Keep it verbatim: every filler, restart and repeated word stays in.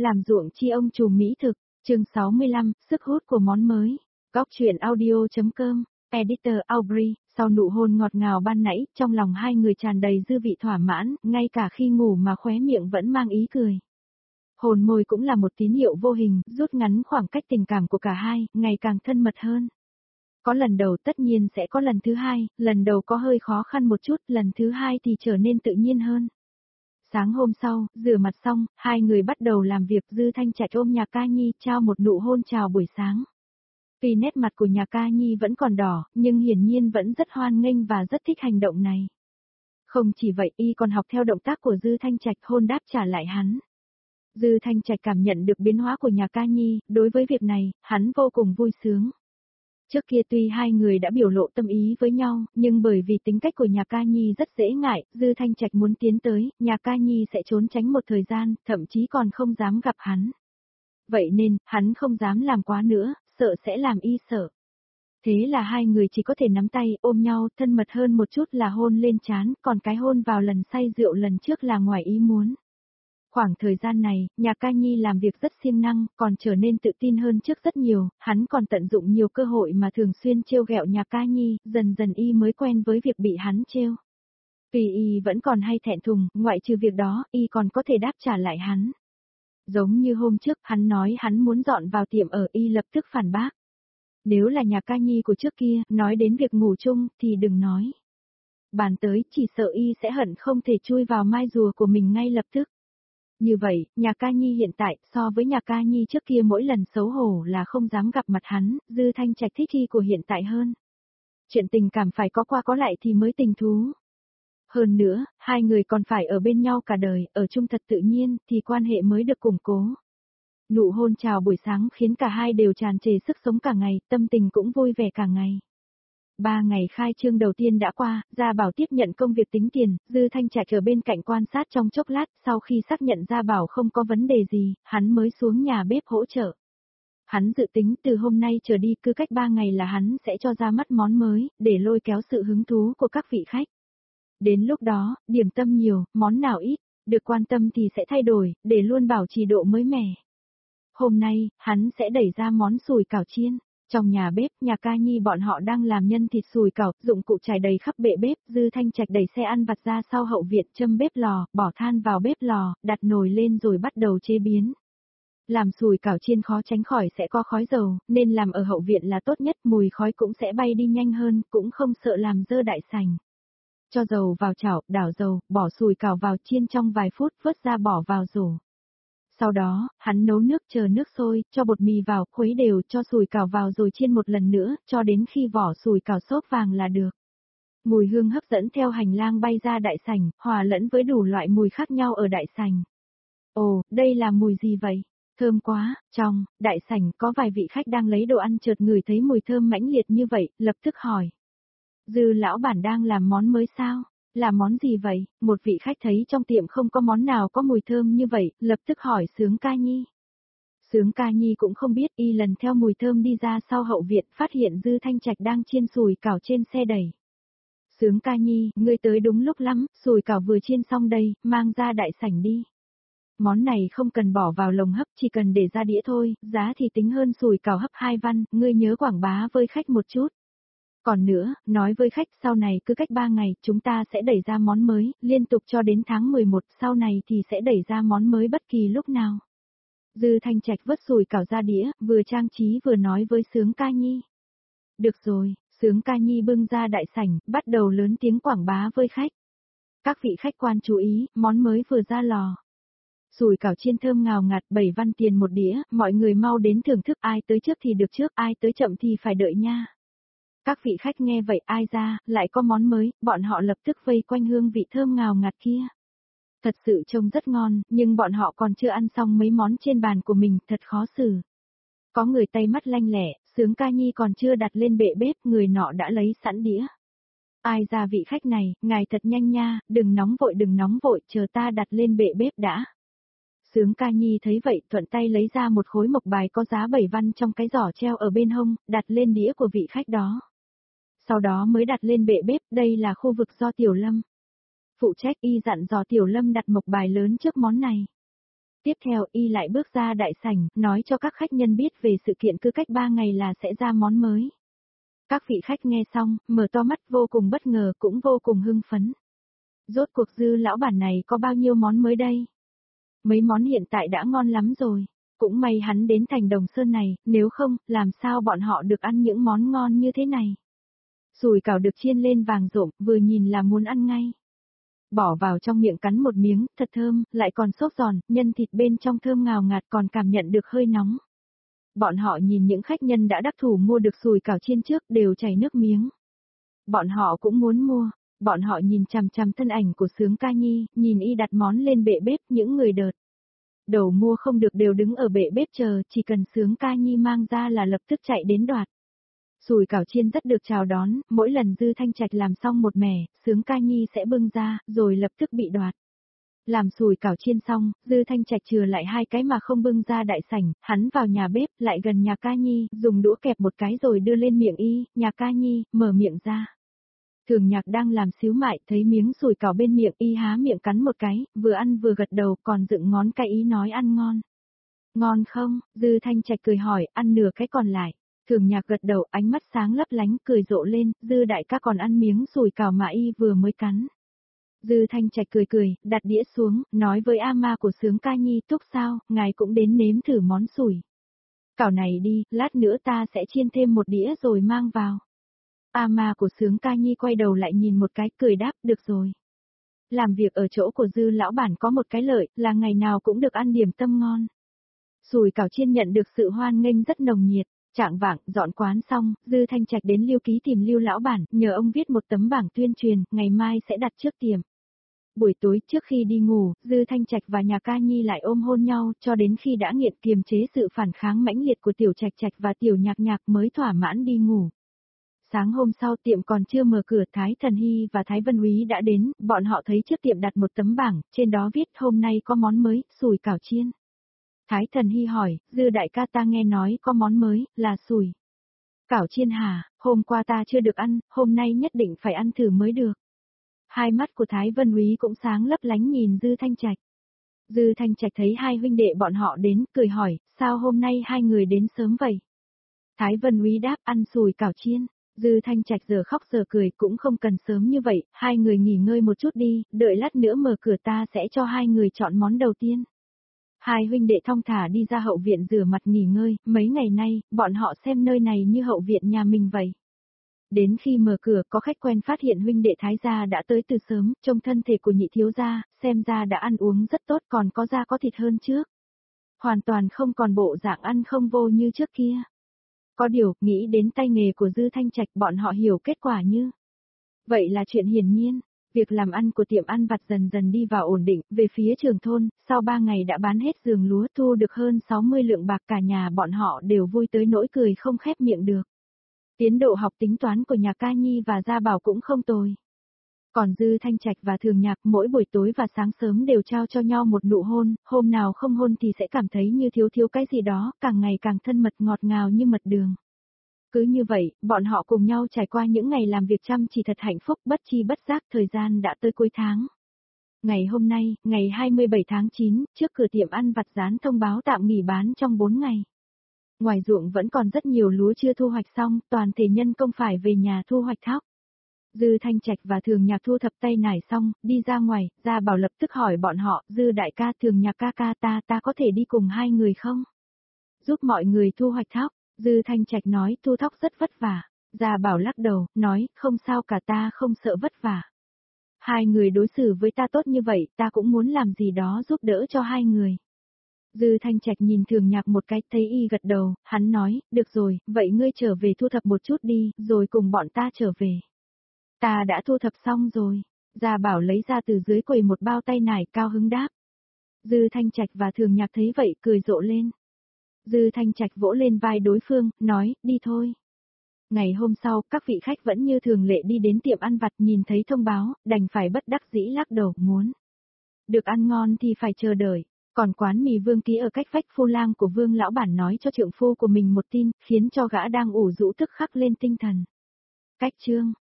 Làm ruộng chi ông trùm mỹ thực, chương sáu mươi lăm, sức hút của món mới. Góc truyện audio.com, Editor Aubrey, sau nụ hôn ngọt ngào ban nãy, trong lòng hai người tràn đầy dư vị thỏa mãn, ngay cả khi ngủ mà khóe miệng vẫn mang ý cười. Hôn môi cũng là một tín hiệu vô hình, rút ngắn khoảng cách tình cảm của cả hai, ngày càng thân mật hơn. Có lần đầu tất nhiên sẽ có lần thứ hai, lần đầu có hơi khó khăn một chút, lần thứ hai thì trở nên tự nhiên hơn. Sáng hôm sau, rửa mặt xong, hai người bắt đầu làm việc. Dư Thanh Trạch ôm nhà ca nhi, trao một nụ hôn chào buổi sáng. Tuy nét mặt của nhà ca nhi vẫn còn đỏ, nhưng hiển nhiên vẫn rất hoan nghênh và rất thích hành động này. Không chỉ vậy, y còn học theo động tác của Dư Thanh Trạch hôn đáp trả lại hắn. Dư Thanh Trạch cảm nhận được biến hóa của nhà ca nhi, đối với việc này, hắn vô cùng vui sướng. Trước kia tuy hai người đã biểu lộ tâm ý với nhau, nhưng bởi vì tính cách của nhà ca nhi rất dễ ngại, Dư Thanh Trạch muốn tiến tới, nhà ca nhi sẽ trốn tránh một thời gian, thậm chí còn không dám gặp hắn. Vậy nên, hắn không dám làm quá nữa, sợ sẽ làm y sợ. Thế là hai người chỉ có thể nắm tay, ôm nhau, thân mật hơn một chút là hôn lên trán, còn cái hôn vào lần say rượu lần trước là ngoài ý muốn. Khoảng thời gian này, nhà ca nhi làm việc rất siêng năng, còn trở nên tự tin hơn trước rất nhiều, hắn còn tận dụng nhiều cơ hội mà thường xuyên trêu ghẹo nhà ca nhi, dần dần y mới quen với việc bị hắn trêu. Vì y vẫn còn hay thẹn thùng, ngoại trừ việc đó, y còn có thể đáp trả lại hắn. Giống như hôm trước, hắn nói hắn muốn dọn vào tiệm ở, y lập tức phản bác. Nếu là nhà ca nhi của trước kia, nói đến việc ngủ chung, thì đừng nói. Bàn tới, chỉ sợ y sẽ hận không thể chui vào mai rùa của mình ngay lập tức. Như vậy, nhà ca nhi hiện tại, so với nhà ca nhi trước kia mỗi lần xấu hổ là không dám gặp mặt hắn, Dư Thanh Trạch thích y của hiện tại hơn. Chuyện tình cảm phải có qua có lại thì mới tình thú. Hơn nữa, hai người còn phải ở bên nhau cả đời, ở chung thật tự nhiên, thì quan hệ mới được củng cố. Nụ hôn chào buổi sáng khiến cả hai đều tràn trề sức sống cả ngày, tâm tình cũng vui vẻ cả ngày. Ba ngày khai trương đầu tiên đã qua, Gia Bảo tiếp nhận công việc tính tiền, Dư Thanh Trạch ở bên cạnh quan sát trong chốc lát, sau khi xác nhận Gia Bảo không có vấn đề gì, hắn mới xuống nhà bếp hỗ trợ. Hắn dự tính từ hôm nay trở đi cứ cách ba ngày là hắn sẽ cho ra mắt món mới, để lôi kéo sự hứng thú của các vị khách. Đến lúc đó, điểm tâm nhiều, món nào ít, được quan tâm thì sẽ thay đổi, để luôn bảo trì độ mới mẻ. Hôm nay, hắn sẽ đẩy ra món sùi cảo chiên. Trong nhà bếp, nhà ca nhi bọn họ đang làm nhân thịt sùi cảo, dụng cụ trải đầy khắp bệ bếp, Dư Thanh Trạch đẩy xe ăn vặt ra sau hậu viện, châm bếp lò, bỏ than vào bếp lò, đặt nồi lên rồi bắt đầu chế biến. Làm sùi cảo chiên khó tránh khỏi sẽ có khói dầu, nên làm ở hậu viện là tốt nhất, mùi khói cũng sẽ bay đi nhanh hơn, cũng không sợ làm dơ đại sảnh. Cho dầu vào chảo, đảo dầu, bỏ sùi cảo vào chiên trong vài phút, vớt ra bỏ vào rổ. Sau đó, hắn nấu nước chờ nước sôi, cho bột mì vào, khuấy đều, cho sùi cảo vào rồi chiên một lần nữa, cho đến khi vỏ sùi cảo xốp vàng là được. Mùi hương hấp dẫn theo hành lang bay ra đại sảnh, hòa lẫn với đủ loại mùi khác nhau ở đại sảnh. Ồ, đây là mùi gì vậy? Thơm quá. Trong đại sảnh có vài vị khách đang lấy đồ ăn chợt ngửi thấy mùi thơm mãnh liệt như vậy, lập tức hỏi. Dư lão bản đang làm món mới sao? Là món gì vậy? Một vị khách thấy trong tiệm không có món nào có mùi thơm như vậy, lập tức hỏi Sướng Ca Nhi. Sướng Ca Nhi cũng không biết, y lần theo mùi thơm đi ra sau hậu viện, phát hiện Dư Thanh Trạch đang chiên sùi cảo trên xe đẩy. Sướng Ca Nhi, ngươi tới đúng lúc lắm, sùi cảo vừa chiên xong đây, mang ra đại sảnh đi. Món này không cần bỏ vào lồng hấp, chỉ cần để ra đĩa thôi, giá thì tính hơn sùi cảo hấp hai văn, ngươi nhớ quảng bá với khách một chút. Còn nữa, nói với khách sau này cứ cách ba ngày chúng ta sẽ đẩy ra món mới, liên tục cho đến tháng mười một, sau này thì sẽ đẩy ra món mới bất kỳ lúc nào. Dư Thanh Trạch vớt sùi cảo ra đĩa, vừa trang trí vừa nói với Sướng Ca Nhi. Được rồi, Sướng Ca Nhi bưng ra đại sảnh, bắt đầu lớn tiếng quảng bá với khách. Các vị khách quan chú ý, món mới vừa ra lò. Sùi cảo chiên thơm ngào ngạt, bảy văn tiền một đĩa, mọi người mau đến thưởng thức, ai tới trước thì được trước, ai tới chậm thì phải đợi nha. Các vị khách nghe vậy ai ra, lại có món mới, bọn họ lập tức vây quanh hương vị thơm ngào ngạt kia. Thật sự trông rất ngon, nhưng bọn họ còn chưa ăn xong mấy món trên bàn của mình, thật khó xử. Có người tay mắt lanh lẹ, Sướng Ca Nhi còn chưa đặt lên bệ bếp, người nọ đã lấy sẵn đĩa. Ai ra vị khách này, ngài thật nhanh nha, đừng nóng vội đừng nóng vội, chờ ta đặt lên bệ bếp đã. Sướng Ca Nhi thấy vậy, thuận tay lấy ra một khối mộc bài có giá bảy văn trong cái giỏ treo ở bên hông, đặt lên đĩa của vị khách đó. Sau đó mới đặt lên bệ bếp, đây là khu vực do Tiểu Lâm phụ trách, y dặn dò Tiểu Lâm đặt mộc bài lớn trước món này. Tiếp theo y lại bước ra đại sảnh, nói cho các khách nhân biết về sự kiện cứ cách ba ngày là sẽ ra món mới. Các vị khách nghe xong, mở to mắt vô cùng bất ngờ cũng vô cùng hưng phấn. Rốt cuộc Dư lão bản này có bao nhiêu món mới đây? Mấy món hiện tại đã ngon lắm rồi. Cũng may hắn đến thành Đồng Sơn này, nếu không, làm sao bọn họ được ăn những món ngon như thế này. Sùi cảo được chiên lên vàng rộm, vừa nhìn là muốn ăn ngay. Bỏ vào trong miệng cắn một miếng, thật thơm, lại còn xốp giòn, nhân thịt bên trong thơm ngào ngạt còn cảm nhận được hơi nóng. Bọn họ nhìn những khách nhân đã đắc thủ mua được sùi cảo chiên trước đều chảy nước miếng. Bọn họ cũng muốn mua, bọn họ nhìn chằm chằm thân ảnh của Sướng Ca Nhi, nhìn y đặt món lên bệ bếp, những người đợt đầu mua không được đều đứng ở bệ bếp chờ, chỉ cần Sướng Ca Nhi mang ra là lập tức chạy đến đoạt. Sùi cảo chiên rất được chào đón, mỗi lần Dư Thanh Trạch làm xong một mẻ, Sướng Ca Nhi sẽ bưng ra, rồi lập tức bị đoạt. Làm sùi cảo chiên xong, Dư Thanh Trạch chừa lại hai cái mà không bưng ra đại sảnh, hắn vào nhà bếp, lại gần nhà Ca Nhi, dùng đũa kẹp một cái rồi đưa lên miệng y, nhà Ca Nhi, mở miệng ra. Thường Nhạc đang làm xíu mại, thấy miếng sùi cảo bên miệng y há miệng cắn một cái, vừa ăn vừa gật đầu, còn dựng ngón cái ý nói ăn ngon. Ngon không? Dư Thanh Trạch cười hỏi, ăn nửa cái còn lại. Thường Nhạc gật đầu, ánh mắt sáng lấp lánh, cười rộ lên, Dư đại ca còn ăn miếng sùi cảo mà y vừa mới cắn. Dư Thanh Trạch cười cười, đặt đĩa xuống, nói với A Ma của Sướng Ca Nhi, Túc sao, ngài cũng đến nếm thử món sùi cảo này đi, lát nữa ta sẽ chiên thêm một đĩa rồi mang vào. A Ma của Sướng Ca Nhi quay đầu lại nhìn một cái, cười đáp, được rồi. Làm việc ở chỗ của Dư lão bản có một cái lợi, là ngày nào cũng được ăn điểm tâm ngon. Sùi cảo chiên nhận được sự hoan nghênh rất nồng nhiệt. Trạng vạng, dọn quán xong, Dư Thanh Trạch đến Lưu Ký tìm Lưu lão bản, nhờ ông viết một tấm bảng tuyên truyền, ngày mai sẽ đặt trước tiệm. Buổi tối trước khi đi ngủ, Dư Thanh Trạch và nhà Ca Nhi lại ôm hôn nhau, cho đến khi đã nghiện kiềm chế sự phản kháng mãnh liệt của Tiểu Trạch Trạch và Tiểu Nhạc Nhạc mới thỏa mãn đi ngủ. Sáng hôm sau tiệm còn chưa mở cửa, Thái Thần Hy và Thái Vân Úy đã đến, bọn họ thấy trước tiệm đặt một tấm bảng, trên đó viết hôm nay có món mới, sùi cảo chiên. Thái Thần Hy hỏi, Dư đại ca ta nghe nói có món mới, là sùi cảo chiên hả, hôm qua ta chưa được ăn, hôm nay nhất định phải ăn thử mới được. Hai mắt của Thái Vân Úy cũng sáng lấp lánh nhìn Dư Thanh Trạch. Dư Thanh Trạch thấy hai huynh đệ bọn họ đến, cười hỏi, sao hôm nay hai người đến sớm vậy? Thái Vân Úy đáp, ăn sùi cảo chiên. Dư Thanh Trạch giờ khóc giờ cười, cũng không cần sớm như vậy, hai người nghỉ ngơi một chút đi, đợi lát nữa mở cửa ta sẽ cho hai người chọn món đầu tiên. Hai huynh đệ thong thả đi ra hậu viện rửa mặt nghỉ ngơi, mấy ngày nay, bọn họ xem nơi này như hậu viện nhà mình vậy. Đến khi mở cửa có khách quen phát hiện huynh đệ Thái gia đã tới từ sớm, trông thân thể của nhị thiếu gia, xem ra đã ăn uống rất tốt, còn có da có thịt hơn trước. Hoàn toàn không còn bộ dạng ăn không vô như trước kia. Có điều, nghĩ đến tay nghề của Dư Thanh Trạch, bọn họ hiểu kết quả như vậy là chuyện hiển nhiên. Việc làm ăn của tiệm ăn vặt dần dần đi vào ổn định, về phía Trường Thôn, sau ba ngày đã bán hết giường lúa, thu được hơn sáu mươi lượng bạc, cả nhà bọn họ đều vui tới nỗi cười không khép miệng được. Tiến độ học tính toán của nhà Ca Nhi và Gia Bảo cũng không tồi. Còn Dư Thanh Trạch và Thường Nhạc mỗi buổi tối và sáng sớm đều trao cho nhau một nụ hôn, hôm nào không hôn thì sẽ cảm thấy như thiếu thiếu cái gì đó, càng ngày càng thân mật ngọt ngào như mật đường. Cứ như vậy, bọn họ cùng nhau trải qua những ngày làm việc chăm chỉ thật hạnh phúc, bất chi bất giác thời gian đã tới cuối tháng. Ngày hôm nay, ngày hai mươi bảy tháng chín, trước cửa tiệm ăn vặt dán thông báo tạm nghỉ bán trong bốn ngày. Ngoài ruộng vẫn còn rất nhiều lúa chưa thu hoạch xong, toàn thể nhân công phải về nhà thu hoạch thóc. Dư Thanh Trạch và Thường Nhạc thu thập tay nải xong, đi ra ngoài, Gia Bảo lập tức hỏi bọn họ, Dư đại ca, Thường Nhạc ca ca ta ta có thể đi cùng hai người không? Giúp mọi người thu hoạch thóc. Dư Thanh Trạch nói thu thóc rất vất vả. Gia Bảo lắc đầu, nói, không sao cả, ta không sợ vất vả. Hai người đối xử với ta tốt như vậy, ta cũng muốn làm gì đó giúp đỡ cho hai người. Dư Thanh Trạch nhìn Thường Nhạc một cái, thấy y gật đầu, hắn nói, được rồi, vậy ngươi trở về thu thập một chút đi, rồi cùng bọn ta trở về. Ta đã thu thập xong rồi. Gia Bảo lấy ra từ dưới quầy một bao tay nải, cao hứng đáp. Dư Thanh Trạch và Thường Nhạc thấy vậy, cười rộ lên. Dư Thanh Trạch vỗ lên vai đối phương, nói, đi thôi. Ngày hôm sau, các vị khách vẫn như thường lệ đi đến tiệm ăn vặt, nhìn thấy thông báo, đành phải bất đắc dĩ lắc đầu, muốn được ăn ngon thì phải chờ đợi. Còn quán mì Vương Ký ở cách vách phu lang của Vương lão bản nói cho trượng phu của mình một tin, khiến cho gã đang ủ rũ tức khắc lên tinh thần. Cách chương